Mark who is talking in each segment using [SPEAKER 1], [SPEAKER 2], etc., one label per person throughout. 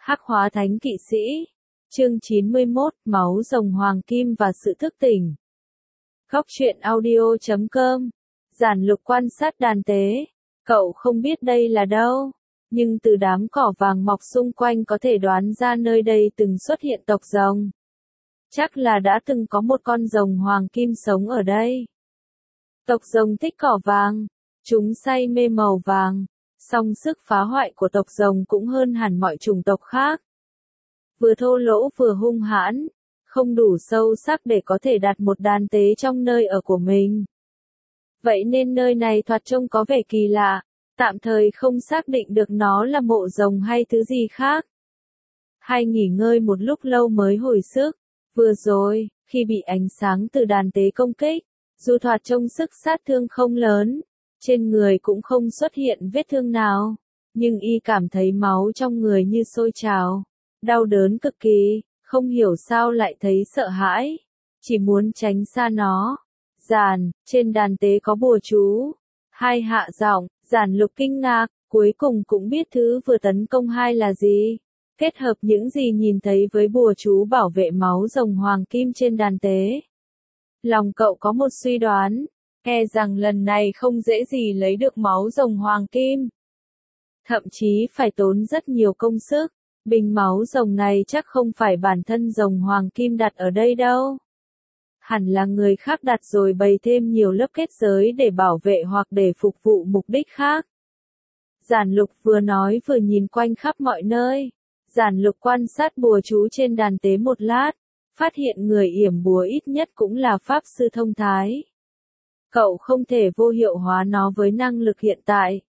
[SPEAKER 1] Hắc hóa thánh kỵ sĩ. Chương 91, máu rồng hoàng kim và sự thức tỉnh. Góc truyện audio.com. Giản Lục quan sát đàn tế. Cậu không biết đây là đâu, nhưng từ đám cỏ vàng mọc xung quanh có thể đoán ra nơi đây từng xuất hiện tộc rồng. Chắc là đã từng có một con rồng hoàng kim sống ở đây. Tộc rồng thích cỏ vàng, chúng say mê màu vàng, song sức phá hoại của tộc rồng cũng hơn hẳn mọi chủng tộc khác. Vừa thô lỗ vừa hung hãn, không đủ sâu sắc để có thể đặt một đàn tế trong nơi ở của mình. Vậy nên nơi này thoạt trông có vẻ kỳ lạ, tạm thời không xác định được nó là mộ rồng hay thứ gì khác. Hai nghỉ ngơi một lúc lâu mới hồi sức. Vừa rồi, khi bị ánh sáng từ đàn tế công kích, dù thoạt trông sức sát thương không lớn, trên người cũng không xuất hiện vết thương nào, nhưng y cảm thấy máu trong người như sôi trào, đau đớn cực kỳ, không hiểu sao lại thấy sợ hãi, chỉ muốn tránh xa nó. Trên đàn tế có bùa chú. Hai hạ giọng, Giản Lục kinh ngạc, cuối cùng cũng biết thứ vừa tấn công hai là gì. Kết hợp những gì nhìn thấy với bùa chú bảo vệ máu rồng hoàng kim trên đàn tế. Lòng cậu có một suy đoán, e rằng lần này không dễ gì lấy được máu rồng hoàng kim. Thậm chí phải tốn rất nhiều công sức, bình máu rồng này chắc không phải bản thân rồng hoàng kim đặt ở đây đâu. Hẳn là người khác đặt rồi bày thêm nhiều lớp kết giới để bảo vệ hoặc để phục vụ mục đích khác. Giản Lục vừa nói vừa nhìn quanh khắp mọi nơi. Giản Lục quan sát bùa chú trên đàn tế một lát, phát hiện người yểm bùa ít nhất cũng là pháp sư thông thái. Cậu không thể vô hiệu hóa nó với năng lực hiện tại.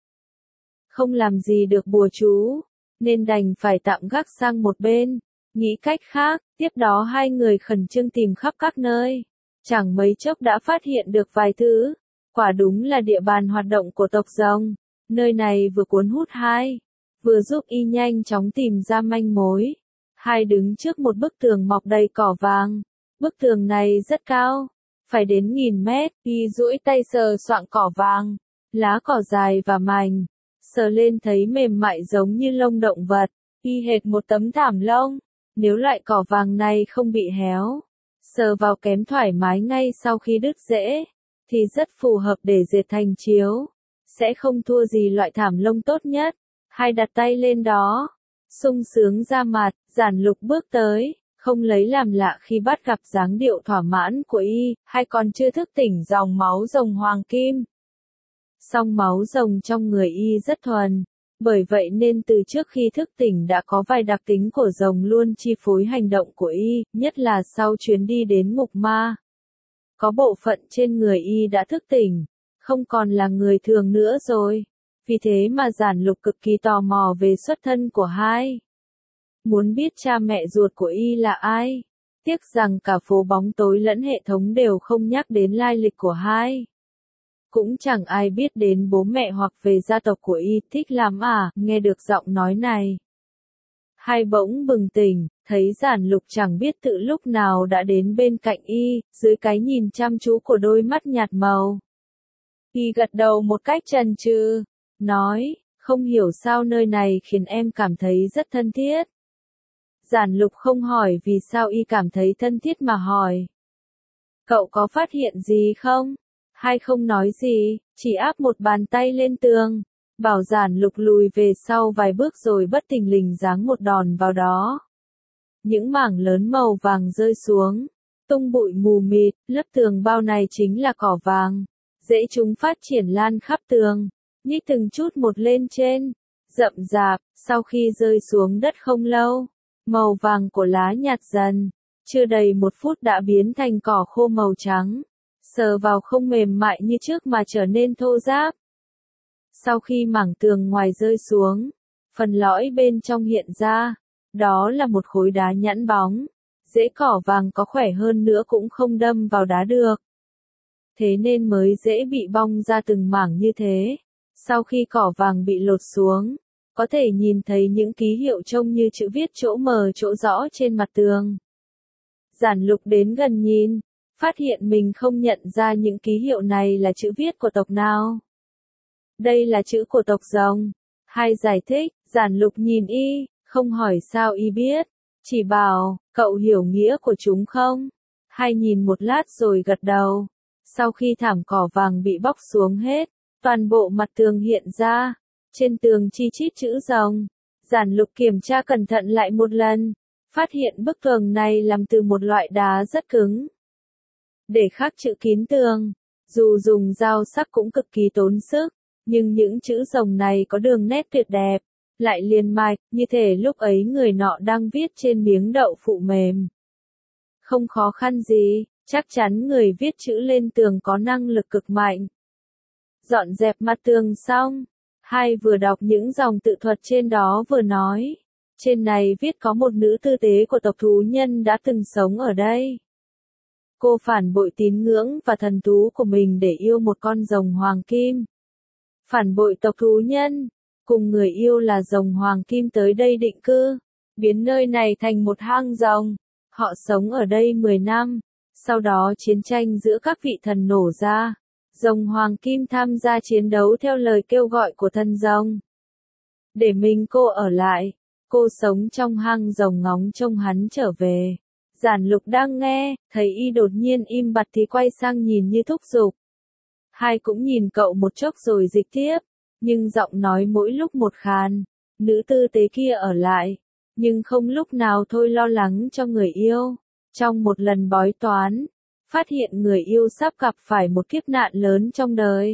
[SPEAKER 1] Không làm gì được bùa chú, nên đành phải tạm gác sang một bên, nghĩ cách khác. Tiếp đó hai người khẩn trương tìm khắp các nơi. Chẳng mấy chốc đã phát hiện được vài thứ. Quả đúng là địa bàn hoạt động của tộc rồng. Nơi này vừa cuốn hút hai, vừa giúp y nhanh chóng tìm ra manh mối. Hai đứng trước một bức tường mọc đầy cỏ vàng. Bức tường này rất cao, phải đến 1000 mét. Y duỗi tay sờ soạng cỏ vàng, lá cỏ dài và mảnh, sờ lên thấy mềm mại giống như lông động vật, y hệt một tấm thảm lông. Nếu loại cỏ vàng này không bị héo, sờ vào kém thoải mái ngay sau khi đứt rễ, thì rất phù hợp để dệt thành chiếu, sẽ không thua gì loại thảm lông tốt nhất. Hai đặt tay lên đó, sung sướng ra mặt. Giản Lục bước tới, không lấy làm lạ khi bắt gặp dáng điệu thỏa mãn của y, hay còn chưa thức tỉnh dòng máu rồng hoàng kim. Song máu rồng trong người y rất thuần, bởi vậy nên từ trước khi thức tỉnh đã có vài đặc tính của rồng luôn chi phối hành động của y, nhất là sau chuyến đi đến ngục ma. Có bộ phận trên người y đã thức tỉnh, không còn là người thường nữa rồi. Vì thế mà Giản Lục cực kỳ tò mò về xuất thân của hai. Muốn biết cha mẹ ruột của y là ai. Tiếc rằng cả phố bóng tối lẫn hệ thống đều không nhắc đến lai lịch của hai. Cũng chẳng ai biết đến bố mẹ hoặc về gia tộc của y. Thích lắm à, nghe được giọng nói này. Hai bỗng bừng tỉnh, thấy Giản Lục chẳng biết tự lúc nào đã đến bên cạnh y, dưới cái nhìn chăm chú của đôi mắt nhạt màu. Y gật đầu một cách chần chừ, nói, không hiểu sao nơi này khiến em cảm thấy rất thân thiết. Giản Lục không hỏi vì sao y cảm thấy thân thiết mà hỏi. Cậu có phát hiện gì không? Hai không nói gì, chỉ áp một bàn tay lên tường, bảo Giản Lục lùi về sau vài bước rồi bất thình lình giáng một đòn vào đó. Những mảng lớn màu vàng rơi xuống, tung bụi mù mịt, lớp tường bao này chính là cỏ vàng. Rễ chúng phát triển lan khắp tường, nhích từng chút một lên trên, rậm rạp. Sau khi rơi xuống đất không lâu, màu vàng của lá nhạt dần, chưa đầy 1 phút đã biến thành cỏ khô màu trắng, sờ vào không mềm mại như trước mà trở nên thô ráp. Sau khi mảng tường ngoài rơi xuống, phần lõi bên trong hiện ra, đó là một khối đá nhẵn bóng. Rễ cỏ vàng có khỏe hơn nữa cũng không đâm vào đá được, thế nên mới dễ bị bong ra từng mảng như thế. Sau khi cỏ vàng bị lột xuống, có thể nhìn thấy những ký hiệu trông như chữ viết chỗ mờ chỗ rõ trên mặt tường. Giản Lục đến gần nhìn, phát hiện mình không nhận ra những ký hiệu này là chữ viết của tộc nào. Đây là chữ của tộc rồng. Hai giải thích. Giản Lục nhìn y, Không hỏi sao y biết, chỉ bảo, cậu hiểu nghĩa của chúng không? Hai nhìn một lát rồi gật đầu. Sau khi thảm cỏ vàng bị bóc xuống hết, toàn bộ mặt tường hiện ra, trên tường chi chít chữ rồng. Giản Lục kiểm tra cẩn thận lại một lần, phát hiện bức tường này làm từ một loại đá rất cứng. Để khắc chữ kín tường, dù dùng dao sắc cũng cực kỳ tốn sức, nhưng những chữ rồng này có đường nét tuyệt đẹp, lại liền mạch, như thể lúc ấy người nọ đang viết trên miếng đậu phụ mềm. Không khó khăn gì, chắc chắn người viết chữ lên tường có năng lực cực mạnh. Dọn dẹp mặt tường xong, hai vừa đọc những dòng tự thuật trên đó vừa nói. Trên này viết có một nữ tư tế của tộc thú nhân đã từng sống ở đây. Cô phản bội tín ngưỡng và thần thú của mình để yêu một con rồng hoàng kim. Phản bội tộc thú nhân, cùng người yêu là rồng hoàng kim tới đây định cư, biến nơi này thành một hang rồng. Họ sống ở đây 10 năm, sau đó chiến tranh giữa các vị thần nổ ra. Rồng hoàng kim tham gia chiến đấu theo lời kêu gọi của thần rồng. Để mình cô ở lại, cô sống trong hang rồng ngóng trông hắn trở về. Giản Lục đang nghe, thấy y đột nhiên im bặt thì quay sang nhìn như thúc giục. Hai cũng nhìn cậu một chốc rồi dịch tiếp, nhưng giọng nói mỗi lúc một khàn. Nữ tư tế kia ở lại, nhưng không lúc nào thôi lo lắng cho người yêu. Trong một lần bói toán, phát hiện người yêu sắp gặp phải một kiếp nạn lớn trong đời.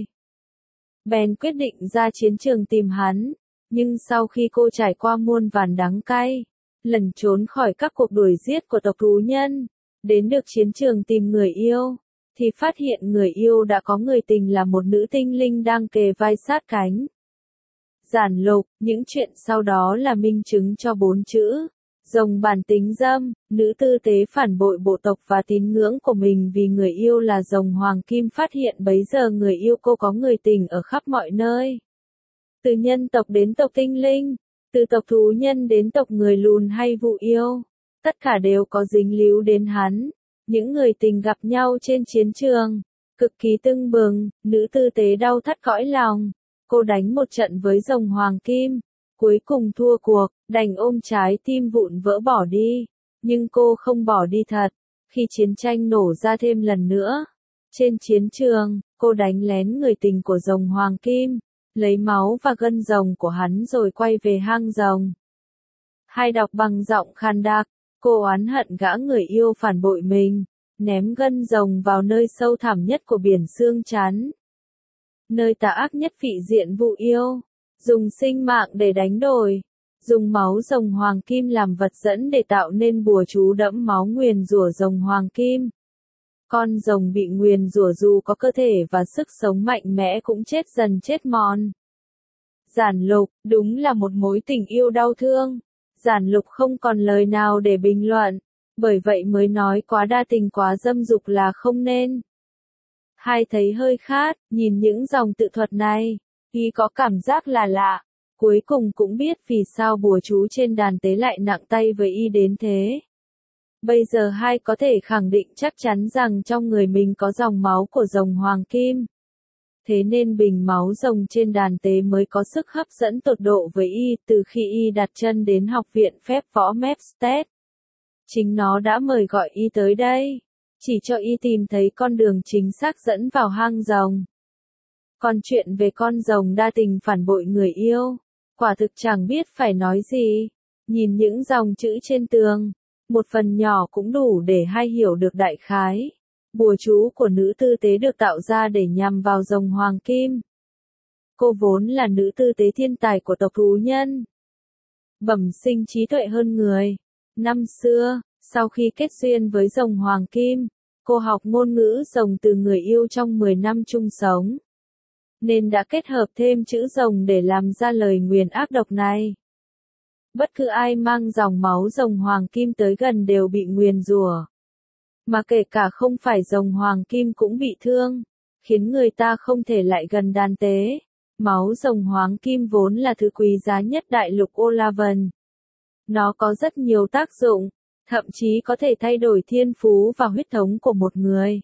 [SPEAKER 1] Bèn quyết định ra chiến trường tìm hắn, nhưng sau khi cô trải qua muôn vàn đắng cay, lẩn trốn khỏi các cuộc đuổi giết của tộc thú nhân, đến được chiến trường tìm người yêu, thì phát hiện người yêu đã có người tình là một nữ tinh linh đang kề vai sát cánh. Giản Lục, những chuyện sau đó là minh chứng cho 4 chữ. Rồng bản tính dâm, nữ tư tế phản bội bộ tộc và tín ngưỡng của mình vì người yêu là rồng hoàng kim, phát hiện bấy giờ người yêu cô có người tình ở khắp mọi nơi. Từ nhân tộc đến tộc tinh linh, từ tộc thú nhân đến tộc người lùn hay vụ yêu, tất cả đều có dính líu đến hắn. Những người tình gặp nhau trên chiến trường, cực kỳ tưng bừng, nữ tư tế đau thắt cõi lòng. Cô đánh một trận với rồng hoàng kim, cuối cùng thua cuộc, đành ôm trái tim vụn vỡ bỏ đi. Nhưng cô không bỏ đi thật. Khi chiến tranh nổ ra thêm lần nữa, trên chiến trường, cô đánh lén người tình của rồng hoàng kim, lấy máu và gân rồng của hắn rồi quay về hang rồng. Hai đọc bằng giọng khan đặc, cô oán hận gã người yêu phản bội mình, ném gân rồng vào nơi sâu thẳm nhất của biển xương chắn. Nơi tà ác nhất vị diện vụ yêu, dùng sinh mạng để đánh đổi, dùng máu rồng hoàng kim làm vật dẫn để tạo nên bùa chú đẫm máu nguyền rủa rồng hoàng kim. Con rồng bị nguyền rủa dù có cơ thể và sức sống mạnh mẽ cũng chết dần chết mòn. Giản Lục, đúng là một mối tình yêu đau thương. Giản Lục không còn lời nào để bình luận, bởi vậy mới nói quá đa tình quá dâm dục là không nên. Hai thấy hơi khát, nhìn những dòng tự thuật này, y có cảm giác là lạ, cuối cùng cũng biết vì sao bùa chú trên đàn tế lại nặng tay với y đến thế. Bây giờ hai có thể khẳng định chắc chắn rằng trong người mình có dòng máu của rồng hoàng kim. Thế nên bình máu rồng trên đàn tế mới có sức hấp dẫn tột độ với y từ khi y đặt chân đến học viện phép võ Mepstead. Chính nó đã mời gọi y tới đây, chỉ cho y tìm thấy con đường chính xác dẫn vào hang rồng. Còn chuyện về con rồng đa tình phản bội người yêu, quả thực chẳng biết phải nói gì. Nhìn những dòng chữ trên tường, một phần nhỏ cũng đủ để hai hiểu được đại khái. Bùa chú của nữ tư tế được tạo ra để nhằm vào rồng hoàng kim. Cô vốn là nữ tư tế thiên tài của tộc thú nhân, bẩm sinh trí tuệ hơn người. Năm xưa, sau khi kết duyên với rồng hoàng kim, cô học ngôn ngữ rồng từ người yêu trong 10 năm chung sống, nên đã kết hợp thêm chữ rồng để làm ra lời nguyền ác độc này. Bất cứ ai mang dòng máu rồng hoàng kim tới gần đều bị nguyền rủa. Mà kể cả không phải rồng hoàng kim cũng bị thương, khiến người ta không thể lại gần đàn tế. Máu rồng hoàng kim vốn là thứ quý giá nhất đại lục Olavan. Nó có rất nhiều tác dụng, thậm chí có thể thay đổi thiên phú và huyết thống của một người.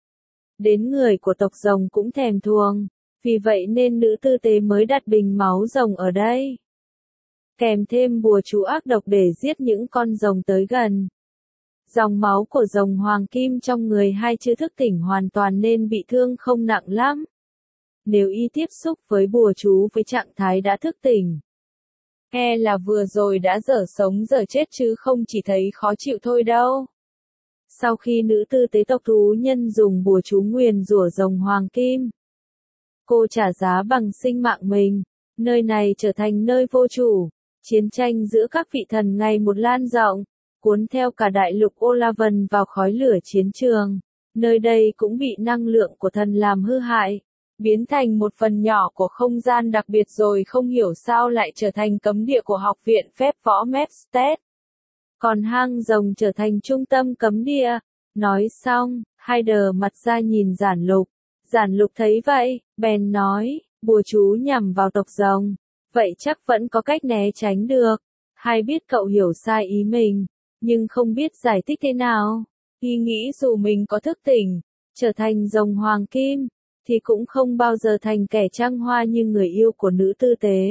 [SPEAKER 1] Đến người của tộc rồng cũng thèm thuồng, vì vậy nên nữ tư tế mới đặt bình máu rồng ở đây. kèm thêm bùa chú ác độc để giết những con rồng tới gần. Dòng máu của rồng hoàng kim trong người hai chưa thức tỉnh hoàn toàn nên bị thương không nặng lắm. Nếu y tiếp xúc với bùa chú với trạng thái đã thức tỉnh, e là vừa rồi đã dở sống dở chết chứ không chỉ thấy khó chịu thôi đâu. Sau khi nữ tư tế tộc thú nhân dùng bùa chú nguyền rủa rồng hoàng kim, cô trả giá bằng sinh mạng mình, nơi này trở thành nơi vô chủ, chiến tranh giữa các vị thần ngày một lan rộng, cuốn theo cả đại lục Olavan vào khói lửa chiến trường, nơi đây cũng bị năng lượng của thần làm hư hại, biến thành một phần nhỏ của không gian đặc biệt rồi không hiểu sao lại trở thành cấm địa của học viện phép võ Mepstead. Còn hang rồng trở thành trung tâm cấm địa. Nói xong, Hyder mặt ra nhìn Giản Lục. Giản Lục thấy vậy, bèn nói, bùa chú nhằm vào tộc rồng. Vậy chắc vẫn có cách né tránh được. Hay biết cậu hiểu sai ý mình, nhưng không biết giải thích thế nào. Y nghĩ dù mình có thức tỉnh, trở thành rồng hoàng kim, thì cũng không bao giờ thành kẻ trăng hoa như người yêu của nữ tư tế.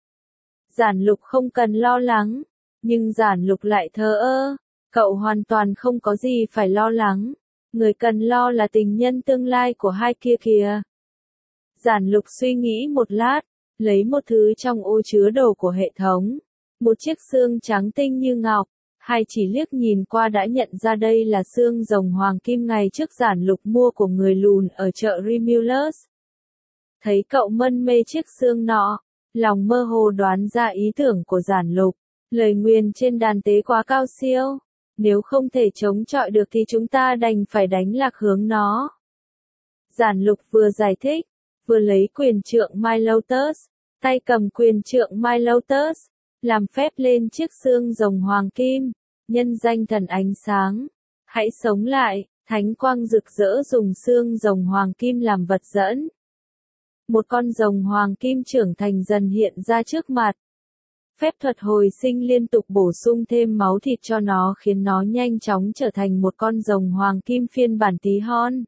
[SPEAKER 1] Giản Lục không cần lo lắng, nhưng Giản Lục lại thờ ơ. Cậu hoàn toàn không có gì phải lo lắng. Người cần lo là tình nhân tương lai của hai kia kìa. Giản Lục suy nghĩ một lát, lấy một thứ trong ô chứa đồ của hệ thống. Một chiếc xương trắng tinh như ngọc. Hai chỉ liếc nhìn qua đã nhận ra đây là xương rồng hoàng kim ngày trước Giản Lục mua của người lùn ở chợ Remulus. Thấy cậu mân mê chiếc xương nọ, lòng mơ hồ đoán ra ý tưởng của Giản Lục. Lời nguyền trên đàn tế quá cao siêu. Nếu không thể chống chọi được thì chúng ta đành phải đánh lạc hướng nó. Giản Lục vừa giải thích, vừa lấy quyền trượng My Lotus, tay cầm quyền trượng My Lotus, làm phép lên chiếc xương rồng hoàng kim, nhân danh thần ánh sáng. Hãy sống lại, thánh quang rực rỡ dùng xương rồng hoàng kim làm vật dẫn. Một con rồng hoàng kim trưởng thành dần hiện ra trước mặt. Phép thuật hồi sinh liên tục bổ sung thêm máu thịt cho nó khiến nó nhanh chóng trở thành một con rồng hoàng kim phiên bản tí hon.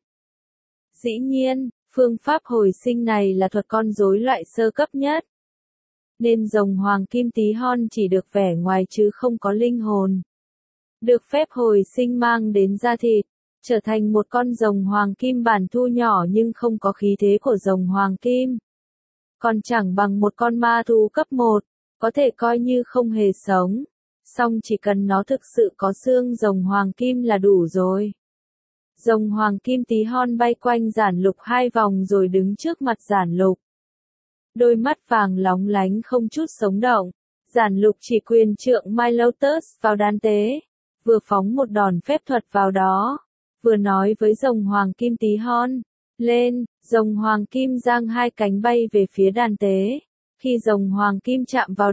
[SPEAKER 1] Dĩ nhiên, phương pháp hồi sinh này là thuật con rối loại sơ cấp nhất. Nên rồng hoàng kim tí hon chỉ được vẻ ngoài chứ không có linh hồn. Được phép hồi sinh mang đến da thịt, trở thành một con rồng hoàng kim bản thu nhỏ nhưng không có khí thế của rồng hoàng kim. Còn chẳng bằng một con ma thú cấp 1. Có thể coi như không hề sống, song chỉ cần nó thực sự có xương rồng hoàng kim là đủ rồi. Rồng hoàng kim tí hon bay quanh Giản Lục 2 vòng rồi đứng trước mặt Giản Lục. Đôi mắt vàng lóng lánh không chút sống động. Giản Lục chỉ quyền trượng My Lotus vào đàn tế, vừa phóng một đòn phép thuật vào đó, vừa nói với rồng hoàng kim tí hon, lên. Rồng hoàng kim giang hai cánh bay về phía đàn tế. Khi rồng hoàng kim chạm vào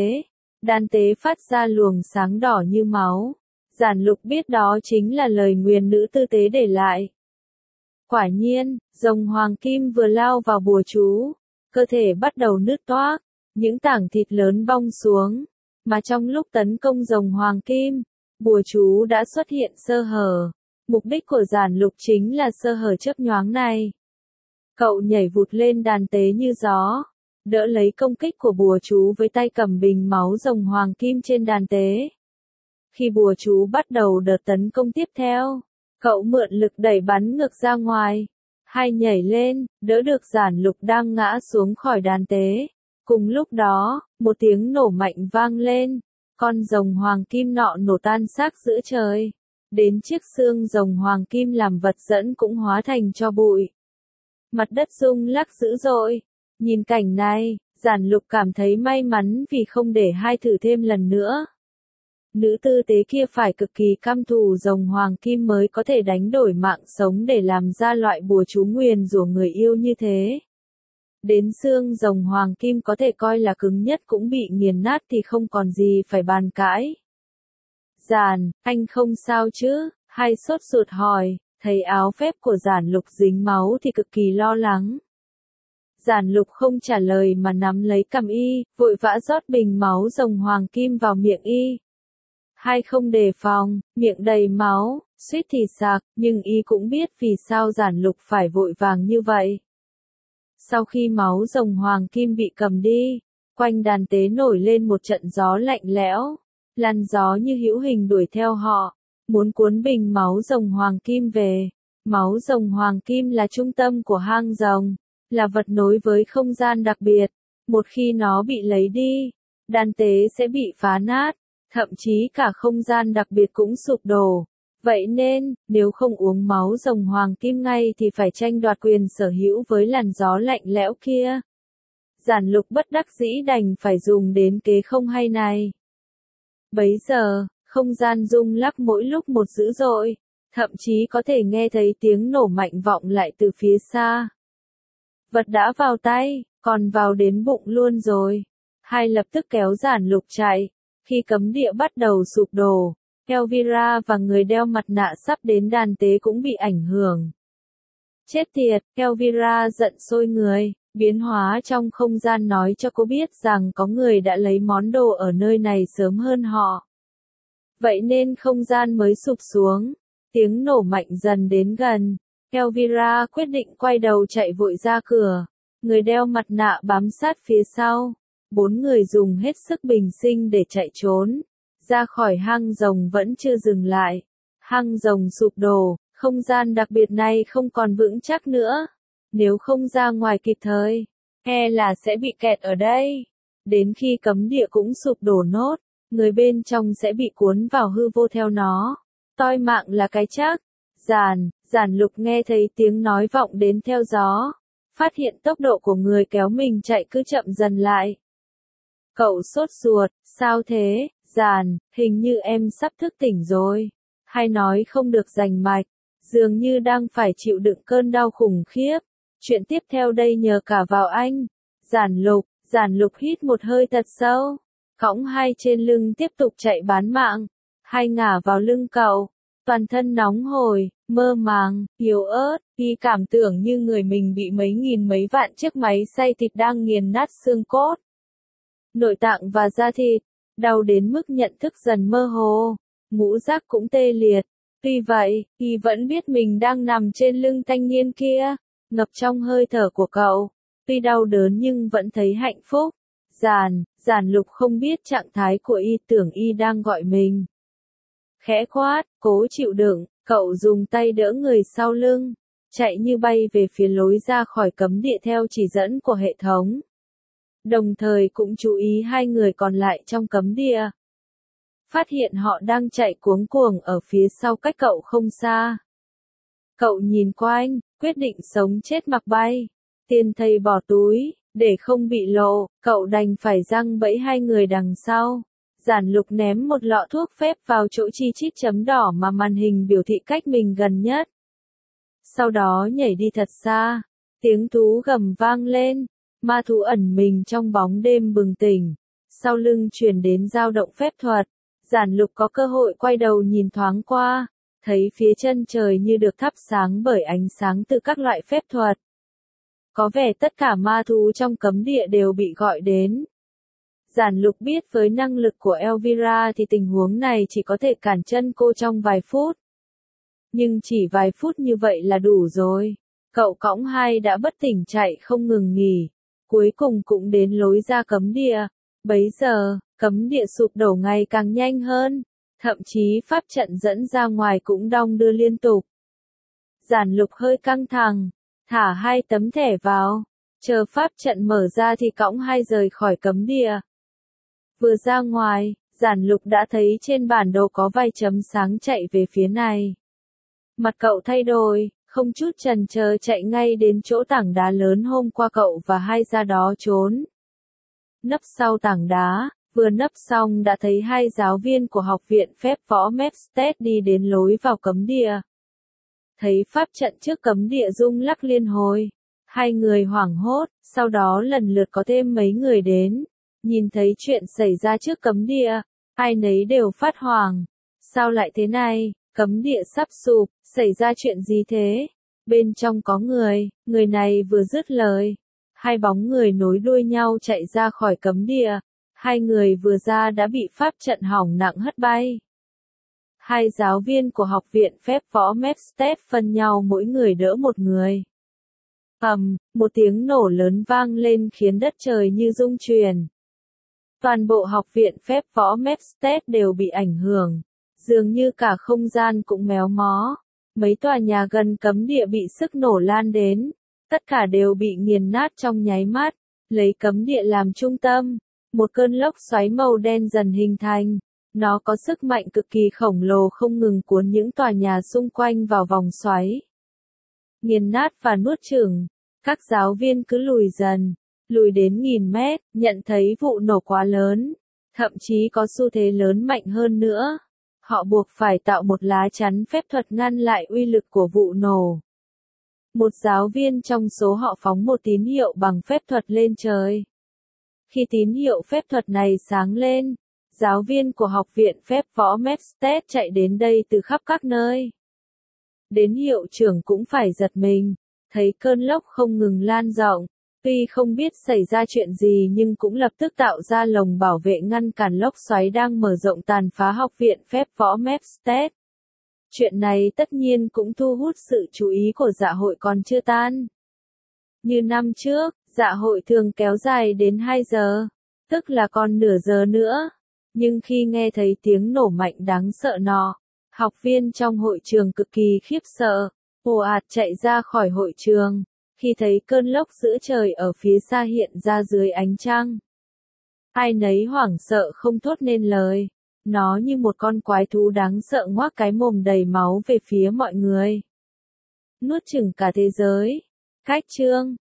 [SPEAKER 1] đàn tế phát ra luồng sáng đỏ như máu. Giản Lục biết đó chính là lời nguyền nữ tư tế để lại. Quả nhiên, rồng hoàng kim vừa lao vào bùa chú, cơ thể bắt đầu nứt toác, những tảng thịt lớn bong xuống. Mà trong lúc tấn công rồng hoàng kim, bùa chú đã xuất hiện sơ hở. Mục đích của Giản Lục chính là sơ hở chớp nhoáng này. Cậu nhảy vụt lên đàn tế như gió, đỡ lấy công kích của bùa chú với tay cầm bình máu rồng hoàng kim trên đàn tế. Khi bùa chú bắt đầu đợt tấn công tiếp theo, cậu mượn lực đẩy bắn ngược ra ngoài. Hai nhảy lên, đỡ được Giản Lục đang ngã xuống khỏi đàn tế. Cùng lúc đó, một tiếng nổ mạnh vang lên. Con rồng hoàng kim nọ nổ tan xác giữa trời. Đến chiếc xương rồng hoàng kim làm vật dẫn cũng hóa thành tro bụi. Mặt đất rung lắc dữ dội. Nhìn cảnh này, Giản Lục cảm thấy may mắn vì không để hai thử thêm lần nữa. Nữ tư tế kia phải cực kỳ căm thù rồng hoàng kim mới có thể đánh đổi mạng sống để làm ra loại bùa chú nguyền rủa người yêu như thế. Đến xương rồng hoàng kim có thể coi là cứng nhất cũng bị nghiền nát thì không còn gì phải bàn cãi. Giản, anh không sao chứ? Hai sốt ruột hỏi, thấy áo phép của Giản Lục dính máu thì cực kỳ lo lắng. Giản Lục không trả lời mà nắm lấy cằm y, vội vã rót bình máu rồng hoàng kim vào miệng y. Hai không đề phòng, miệng đầy máu, suýt thì sặc, nhưng y cũng biết vì sao Giản Lục phải vội vàng như vậy. Sau khi máu rồng hoàng kim bị cầm đi, Quanh đàn tế nổi lên một trận gió lạnh lẽo, làn gió như hữu hình đuổi theo họ, muốn cuốn bình máu rồng hoàng kim về. Máu rồng hoàng kim là trung tâm của hang rồng, là vật nối với không gian đặc biệt. Một khi nó bị lấy đi, đàn tế sẽ bị phá nát, thậm chí cả không gian đặc biệt cũng sụp đổ. Vậy nên, nếu không uống máu rồng hoàng kim ngay thì phải tranh đoạt quyền sở hữu với làn gió lạnh lẽo kia. Giản Lục bất đắc dĩ đành phải dùng đến kế không hay này. Bấy giờ, không gian rung lắc mỗi lúc một dữ dội, thậm chí có thể nghe thấy tiếng nổ mạnh vọng lại từ phía xa. Vật đã vào tay, còn vào đến bụng luôn rồi. Hai lập tức kéo Giản Lục chạy. Khi cấm địa bắt đầu sụp đổ, Elvira và người đeo mặt nạ sắp đến đàn tế cũng bị ảnh hưởng. Chết tiệt, Elvira giận sôi người, biến hóa trong không gian nói cho cô biết rằng có người đã lấy món đồ ở nơi này sớm hơn họ. Vậy nên không gian mới sụp xuống, tiếng nổ mạnh dần đến gần. Elvira quyết định quay đầu chạy vội ra cửa, người đeo mặt nạ bám sát phía sau. 4 người dùng hết sức bình sinh để chạy trốn. Ra khỏi hang rồng vẫn chưa dừng lại. Hang rồng sụp đổ, không gian đặc biệt này không còn vững chắc nữa. Nếu không ra ngoài kịp thời, e là sẽ bị kẹt ở đây. Đến khi cấm địa cũng sụp đổ nốt, người bên trong sẽ bị cuốn vào hư vô theo nó. Toi mạng là cái chắc. Giản Lục nghe thấy tiếng nói vọng đến theo gió. Phát hiện tốc độ của người kéo mình chạy cứ chậm dần lại. Cậu sốt ruột, sao thế, hình như em sắp thức tỉnh rồi. Hay nói không được rành mạch, dường như đang phải chịu đựng cơn đau khủng khiếp. Chuyện tiếp theo đây nhờ cả vào anh. Giản Lục hít một hơi thật sâu, cõng hai trên lưng tiếp tục chạy bán mạng. Hai ngả vào lưng cậu, toàn thân nóng hổi, mơ màng, yếu ớt, khi cảm tưởng như người mình bị mấy nghìn mấy vạn chiếc máy xay thịt đang nghiền nát xương cốt. Nội tạng và da thịt, đau đến mức nhận thức dần mơ hồ, ngũ giác cũng tê liệt. Tuy vậy, y vẫn biết mình đang nằm trên lưng thanh niên kia, ngập trong hơi thở của cậu. Tuy đau đớn nhưng vẫn thấy hạnh phúc. Giản Lục không biết trạng thái của y, tưởng y đang gọi mình. Khẽ quát, cố chịu đựng, cậu dùng tay đỡ người sau lưng, chạy như bay về phía lối ra khỏi cấm địa theo chỉ dẫn của hệ thống. Đồng thời cũng chú ý hai người còn lại trong cấm địa. Phát hiện họ đang chạy cuống cuồng ở phía sau cách cậu không xa. Cậu nhìn quanh, quyết định sống chết mặc bay. Tiền thầy bỏ túi, để không bị lộ, cậu đành phải giăng bẫy hai người đằng sau. Giản Lục ném một lọ thuốc phép vào chỗ chi chít chấm đỏ mà màn hình biểu thị cách mình gần nhất. Sau đó nhảy đi thật xa. Tiếng thú gầm vang lên. Ma thú ẩn mình trong bóng đêm bừng tỉnh. Sau lưng truyền đến dao động phép thuật. Giản Lục có cơ hội quay đầu nhìn thoáng qua. Thấy phía chân trời như được thắp sáng bởi ánh sáng từ các loại phép thuật. Có vẻ tất cả ma thú trong cấm địa đều bị gọi đến. Giản Lục biết với năng lực của Elvira thì tình huống này chỉ có thể cản chân cô trong vài phút. Nhưng chỉ vài phút như vậy là đủ rồi. Cậu cõng hai đã bất tỉnh chạy không ngừng nghỉ. Cuối cùng cũng đến lối ra cấm địa. Bấy giờ, cấm địa sụp đổ ngày càng nhanh hơn. Thậm chí pháp trận dẫn ra ngoài cũng đong đưa liên tục. Giản Lục hơi căng thẳng, thả hai tấm thẻ vào. Chờ pháp trận mở ra thì cõng hai rời khỏi cấm địa. Vừa ra ngoài, Giản Lục đã thấy trên bản đồ có vài chấm sáng chạy về phía này. Mặt cậu thay đổi, không chút chần chờ chạy ngay đến chỗ tảng đá lớn hôm qua cậu và hai ra đó trốn. Nấp sau tảng đá, vừa nấp xong đã thấy hai giáo viên của học viện phép võ Mepstead đi đến lối vào cấm địa. Thấy pháp trận trước cấm địa rung lắc liên hồi. Hai người hoảng hốt, sau đó lần lượt có thêm mấy người đến. Nhìn thấy chuyện xảy ra trước cấm địa, ai nấy đều phát hoảng. Sao lại thế này, cấm địa sắp sụp, xảy ra chuyện gì thế? Bên trong có người này vừa dứt lời. Hai bóng người nối đuôi nhau chạy ra khỏi cấm địa. Hai người vừa ra đã bị pháp trận hỏng nặng hất bay. Hai giáo viên của học viện phép võ Mepstead phân nhau mỗi người đỡ một người. Một tiếng nổ lớn vang lên khiến đất trời như rung chuyển. Toàn bộ học viện phép võ Mepstead đều bị ảnh hưởng. Dường như cả không gian cũng méo mó. Mấy tòa nhà gần cấm địa bị sức nổ lan đến. Tất cả đều bị nghiền nát trong nháy mắt. Lấy cấm địa làm trung tâm. Một cơn lốc xoáy màu đen dần hình thành. Nó có sức mạnh cực kỳ khổng lồ không ngừng cuốn những tòa nhà xung quanh vào vòng xoáy. Nghiền nát và nuốt chửng. Các giáo viên cứ lùi dần. Lùi đến nghìn mét, nhận thấy vụ nổ quá lớn. Thậm chí có xu thế lớn mạnh hơn nữa. Họ buộc phải tạo một lá chắn phép thuật ngăn lại uy lực của vụ nổ. Một giáo viên trong số họ phóng một tín hiệu bằng phép thuật lên trời. Khi tín hiệu phép thuật này sáng lên, giáo viên của học viện phép võ Mepstead chạy đến đây từ khắp các nơi. Đến hiệu trưởng cũng phải giật mình, thấy cơn lốc không ngừng lan rộng. Tuy không biết xảy ra chuyện gì nhưng cũng lập tức tạo ra lồng bảo vệ ngăn cản lốc xoáy đang mở rộng tàn phá học viện phép võ Mepstead. Chuyện này tất nhiên cũng thu hút sự chú ý của dạ hội còn chưa tan. Như năm trước, dạ hội thường kéo dài đến 2 giờ, tức là còn nửa giờ nữa. Nhưng khi nghe thấy tiếng nổ mạnh đáng sợ nọ, học viên trong hội trường cực kỳ khiếp sợ, ồ ạt chạy ra khỏi hội trường. Khi thấy cơn lốc giữa trời ở phía xa hiện ra dưới ánh trăng. Ai nấy hoảng sợ không thốt nên lời. Nó như một con quái thú đáng sợ ngoác cái mồm đầy máu về phía mọi người. Nuốt chửng cả thế giới. Cách chương